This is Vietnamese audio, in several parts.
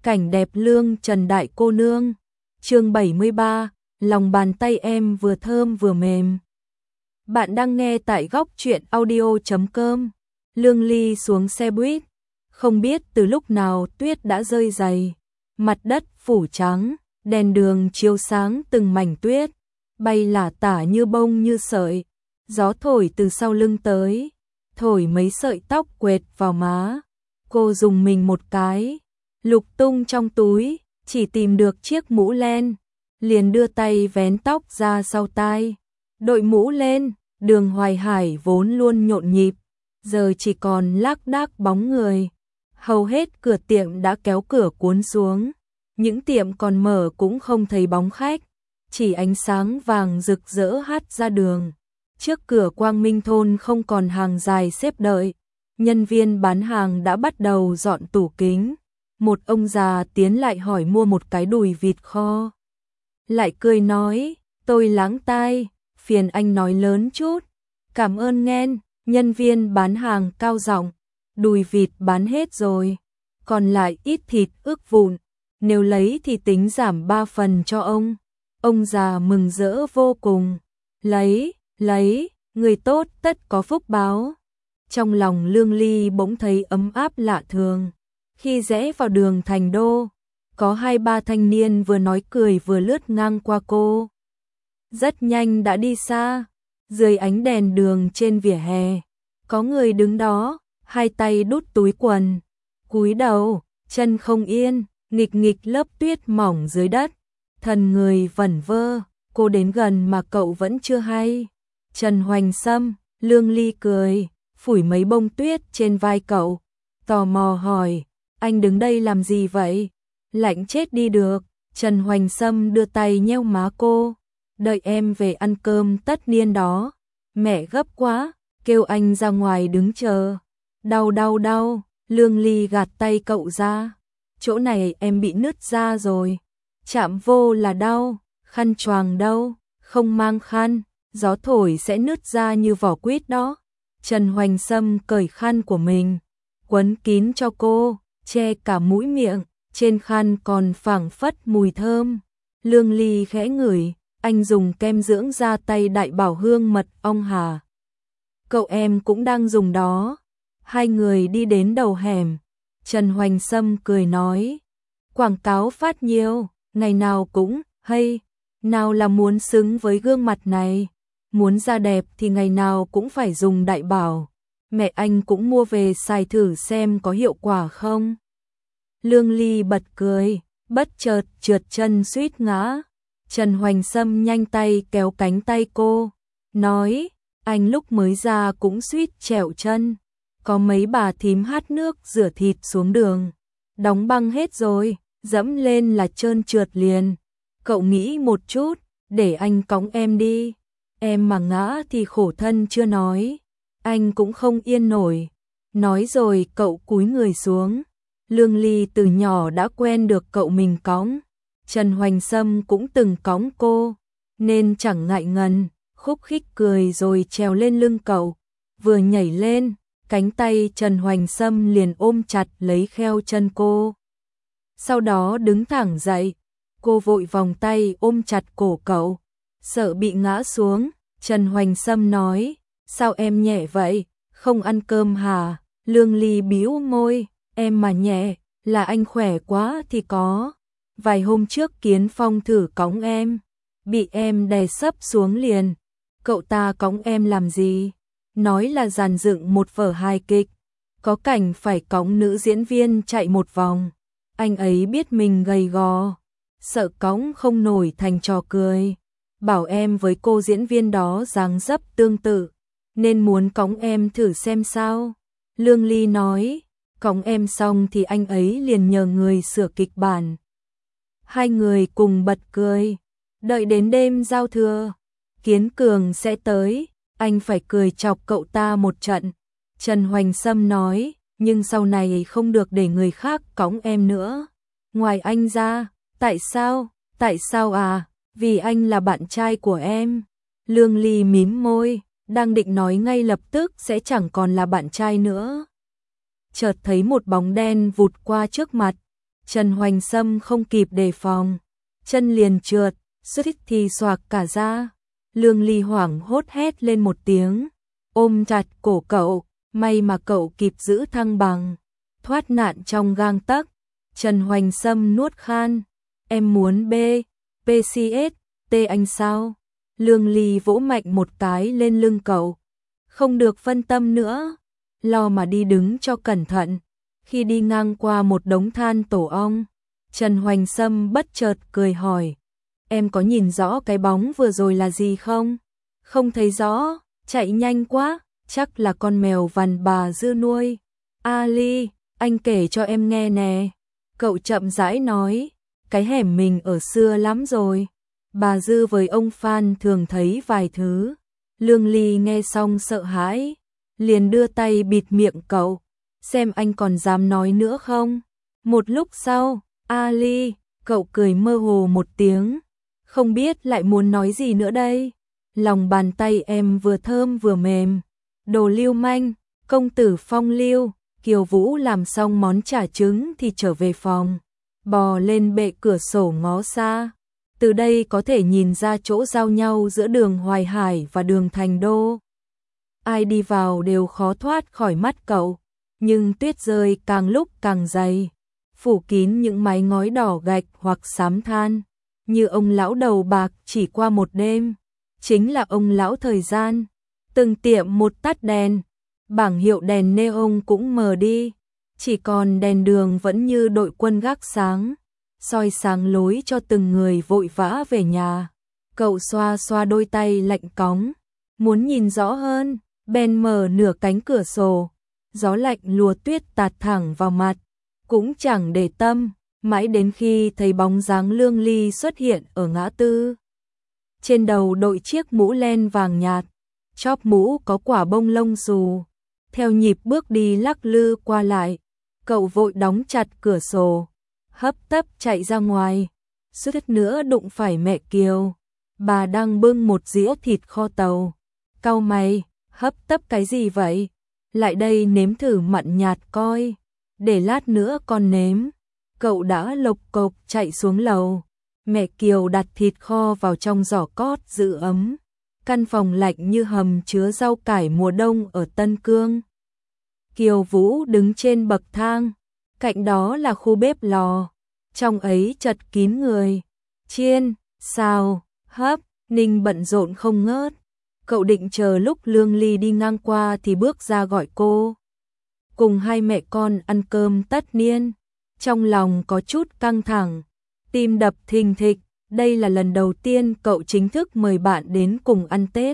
cảnh đẹp lương Trần đại cô nương. Chương 73, lòng bàn tay em vừa thơm vừa mềm. Bạn đang nghe tại góc truyện audio.com. Lương Ly xuống xe buýt, không biết từ lúc nào tuyết đã rơi dày, mặt đất phủ trắng, đèn đường chiếu sáng từng mảnh tuyết, bay lả tả như bông như sợi, gió thổi từ sau lưng tới, thổi mấy sợi tóc quệt vào má. Cô dùng mình một cái, lục tung trong túi, chỉ tìm được chiếc mũ len, liền đưa tay vén tóc ra sau tai, đội mũ lên. Đường Hoài Hải vốn luôn nhộn nhịp, giờ chỉ còn lác đác bóng người. Hầu hết cửa tiệm đã kéo cửa cuốn xuống, những tiệm còn mở cũng không thấy bóng khách, chỉ ánh sáng vàng rực rỡ hắt ra đường. Trước cửa Quang Minh thôn không còn hàng dài xếp đợi, nhân viên bán hàng đã bắt đầu dọn tủ kính. Một ông già tiến lại hỏi mua một cái đùi vịt kho, lại cười nói, tôi láng tai, phiền anh nói lớn chút. Cảm ơn nghen. Nhân viên bán hàng cao giọng, đùi vịt bán hết rồi, còn lại ít thịt ức vụn, nếu lấy thì tính giảm 3 phần cho ông. Ông già mừng rỡ vô cùng, lấy, người tốt tất có phúc báo. Trong lòng Lương Ly bỗng thấy ấm áp lạ thường. Khi rẽ vào đường Thành Đô, có 2-3 thanh niên vừa nói cười vừa lướt ngang qua cô. Rất nhanh đã đi xa. Dưới ánh đèn đường trên vỉa hè, có người đứng đó, hai tay đút túi quần, cúi đầu, chân không yên, nghịch nghịch lớp tuyết mỏng dưới đất, thần người vẩn vơ. Cô đến gần mà cậu vẫn chưa hay. Trần Hoành Sâm. Lương Ly cười, phủi mấy bông tuyết trên vai cậu, tò mò hỏi, anh đứng đây làm gì vậy? Lạnh chết đi được. Trần Hoành Sâm đưa tay nheo má cô, đợi em về ăn cơm tất niên đó. Mẹ gấp quá, kêu anh ra ngoài đứng chờ. Đau. Lương Ly gạt tay cậu ra. Chỗ này em bị nứt ra rồi. Chạm vô là đau. Khăn choàng đâu? Không mang khăn, gió thổi sẽ nứt ra như vỏ quýt đó. Trần Hoành Sâm cởi khăn của mình, quấn kín cho cô, che cả mũi miệng, trên khăn còn phảng phất mùi thơm. Lương Ly khẽ ngửi, anh dùng kem dưỡng da tay Đại Bảo hương mật ong hả? Cậu em cũng đang dùng đó. Hai người đi đến đầu hẻm, Trần Hoành Sâm cười nói, quảng cáo phát nhiều, ngày nào cũng, hay, nào là muốn xứng với gương mặt này, muốn da đẹp thì ngày nào cũng phải dùng Đại Bảo. Mẹ anh cũng mua về xài thử xem có hiệu quả không. Lương Ly bật cười, bất chợt trượt chân suýt ngã. Trần Hoành Sâm nhanh tay kéo cánh tay cô, nói, anh lúc mới ra cũng suýt trẹo chân. Có mấy bà thím hát nước rửa thịt xuống đường, đóng băng hết rồi, dẫm lên là trơn trượt liền. Cậu nghĩ một chút, để anh cõng em đi. Em mà ngã thì khổ thân chưa nói, anh cũng không yên nổi. Nói rồi cậu cúi người xuống. Lương Ly từ nhỏ đã quen được cậu mình cõng. Trần Hoành Sâm cũng từng cõng cô, nên chẳng ngại ngần, khúc khích cười rồi trèo lên lưng cậu. Vừa nhảy lên, cánh tay Trần Hoành Sâm liền ôm chặt lấy kheo chân cô. Sau đó đứng thẳng dậy, cô vội vòng tay ôm chặt cổ cậu, sợ bị ngã xuống. Trần Hoành Sâm nói, sao em nhẹ vậy, không ăn cơm hả? Lương Ly bĩu môi, em mà nhẹ, là anh khỏe quá thì có. Vài hôm trước Kiến Phong thử cõng em, bị em đè sấp xuống liền. Cậu ta cõng em làm gì? Nói là dàn dựng một vở hài kịch, có cảnh phải cõng nữ diễn viên chạy một vòng. Anh ấy biết mình gầy gò, sợ cõng không nổi thành trò cười, bảo em với cô diễn viên đó dáng dấp tương tự, nên muốn cõng em thử xem sao. Lương Ly nói, cõng em xong thì anh ấy liền nhờ người sửa kịch bản. Hai người cùng bật cười. Đợi đến đêm giao thừa, Kiến Cường sẽ tới, anh phải cười chọc cậu ta một trận. Trần Hoành Sâm nói, nhưng sau này không được để người khác cõng em nữa. Ngoài anh ra, tại sao? Tại sao à? Vì anh là bạn trai của em. Lương Ly mím môi, đang định nói ngay lập tức sẽ chẳng còn là bạn trai nữa. Chợt thấy một bóng đen vụt qua trước mặt. Trần Hoành Sâm không kịp đề phòng, chân liền trượt, suýt thì xoạc cả ra. Lương Ly hoảng hốt hét lên một tiếng, ôm chặt cổ cậu, may mà cậu kịp giữ thăng bằng, thoát nạn trong gang tấc. Trần Hoành Sâm nuốt khan, em muốn PCS, anh sao? Lương Ly vỗ mạnh một cái lên lưng cậu, không được phân tâm nữa, lo mà đi đứng cho cẩn thận. Khi đi ngang qua một đống than tổ ong, Trần Hoành Sâm bất chợt cười hỏi, em có nhìn rõ cái bóng vừa rồi là gì không? Không thấy rõ, chạy nhanh quá, chắc là con mèo vằn bà Dư nuôi. Ali, anh kể cho em nghe nè. Cậu chậm rãi nói, cái hẻm mình ở xưa lắm rồi. Bà Dư với ông Phan thường thấy vài thứ. Lương Ly nghe xong sợ hãi, liền đưa tay bịt miệng cậu, xem anh còn dám nói nữa không. Một lúc sau, Ali, cậu cười mơ hồ một tiếng, không biết lại muốn nói gì nữa đây. Lòng bàn tay em vừa thơm vừa mềm. Đồ lưu manh, công tử phong lưu. Kiều Vũ làm xong món chả trứng thì trở về phòng, bò lên bệ cửa sổ ngó xa. Từ đây có thể nhìn ra chỗ giao nhau giữa đường Hoài Hải và đường Thành Đô. Ai đi vào đều khó thoát khỏi mắt cậu, nhưng tuyết rơi càng lúc càng dày, phủ kín những mái ngói đỏ gạch hoặc xám than, như ông lão đầu bạc chỉ qua một đêm, chính là ông lão thời gian. Từng tiệm một tắt đèn, bảng hiệu đèn neon cũng mờ đi, chỉ còn đèn đường vẫn như đội quân gác sáng, soi sáng lối cho từng người vội vã về nhà. Cậu xoa xoa đôi tay lạnh cóng, muốn nhìn rõ hơn, bèn mở nửa cánh cửa sổ, gió lạnh lùa tuyết tạt thẳng vào mặt, cũng chẳng để tâm, mãi đến khi thấy bóng dáng Lương Ly xuất hiện ở ngã tư. Trên đầu đội chiếc mũ len vàng nhạt, chóp mũ có quả bông lông xù, theo nhịp bước đi lắc lư qua lại, cậu vội đóng chặt cửa sổ, hấp tấp chạy ra ngoài, suýt nữa đụng phải mẹ Kiều. Bà đang bưng một dĩa thịt kho tàu. Cau mày, hấp tấp cái gì vậy? Lại đây nếm thử mặn nhạt coi, để lát nữa con nếm. Cậu đã lộc cộc chạy xuống lầu. Mẹ Kiều đặt thịt kho vào trong giỏ cót giữ ấm. Căn phòng lạnh như hầm chứa rau cải mùa đông ở Tân Cương. Kiều Vũ đứng trên bậc thang, cạnh đó là khu bếp lò, trong ấy chật kín người, chiên, xào, hấp, Ninh bận rộn không ngớt. Cậu định chờ lúc Lương Ly đi ngang qua thì bước ra gọi cô. Cùng hai mẹ con ăn cơm tất niên, trong lòng có chút căng thẳng, tim đập thình thịch, đây là lần đầu tiên cậu chính thức mời bạn đến cùng ăn Tết.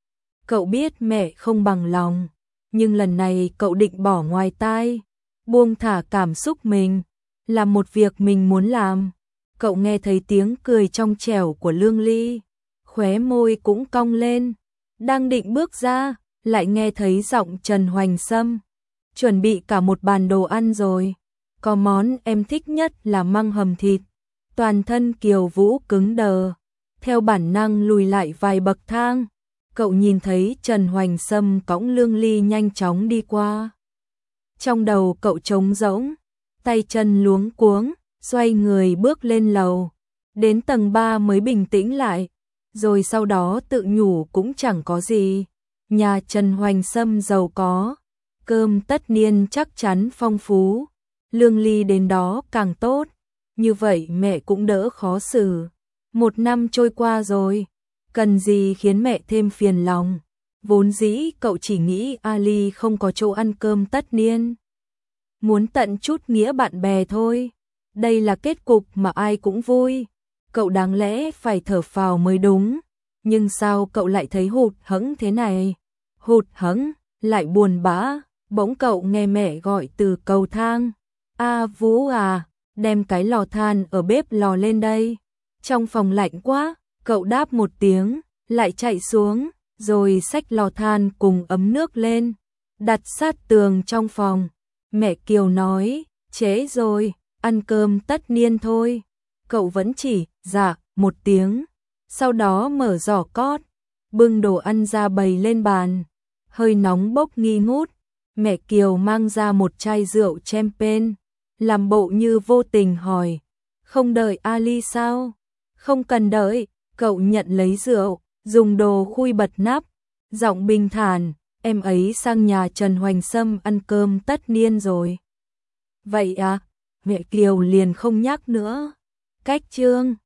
Cậu biết mẹ không bằng lòng, nhưng lần này cậu định bỏ ngoài tai, buông thả cảm xúc mình, làm một việc mình muốn làm. Cậu nghe thấy tiếng cười trong trẻo của Lương Ly, khóe môi cũng cong lên, đang định bước ra, lại nghe thấy giọng Trần Hoành Sâm, chuẩn bị cả một bàn đồ ăn rồi, có món em thích nhất là măng hầm thịt. Toàn thân Kiều Vũ cứng đờ, theo bản năng lùi lại vài bậc thang. Cậu nhìn thấy Trần Hoành Sâm cõng Lương Ly nhanh chóng đi qua. Trong đầu cậu trống rỗng, tay chân luống cuống, xoay người bước lên lầu. Đến tầng 3 mới bình tĩnh lại, rồi sau đó tự nhủ cũng chẳng có gì. Nhà Trần Hoành Sâm giàu có, cơm tất niên chắc chắn phong phú, Lương Ly đến đó càng tốt. Như vậy mẹ cũng đỡ khó xử. Một năm trôi qua rồi, cần gì khiến mẹ thêm phiền lòng. Vốn dĩ cậu chỉ nghĩ Ali không có chỗ ăn cơm tất niên, muốn tận chút nghĩa bạn bè thôi. Đây là kết cục mà ai cũng vui. Cậu đáng lẽ phải thở phào mới đúng. Nhưng sao cậu lại thấy hụt hẫng thế này? Hụt hẫng, lại buồn bã. Bỗng cậu nghe mẹ gọi từ cầu thang. A Vũ à, đem cái lò than ở bếp lò lên đây. Trong phòng lạnh quá, cậu đáp một tiếng, lại chạy xuống, rồi xách lò than cùng ấm nước lên, đặt sát tường trong phòng. Mẹ Kiều nói, trễ rồi, ăn cơm tất niên thôi. Cậu vẫn chỉ, dạ, một tiếng. Sau đó mở giỏ cót, bưng đồ ăn ra bày lên bàn. Hơi nóng bốc nghi ngút, mẹ Kiều mang ra một chai rượu champagne, làm bộ như vô tình hỏi, không đợi Ali sao? Không cần đợi, cậu nhận lấy rượu, dùng đồ khui bật nắp, giọng bình thản, em ấy sang nhà Trần Hoành Sâm ăn cơm tất niên rồi. Vậy à? Mẹ Kiều liền không nhắc nữa. Cách chương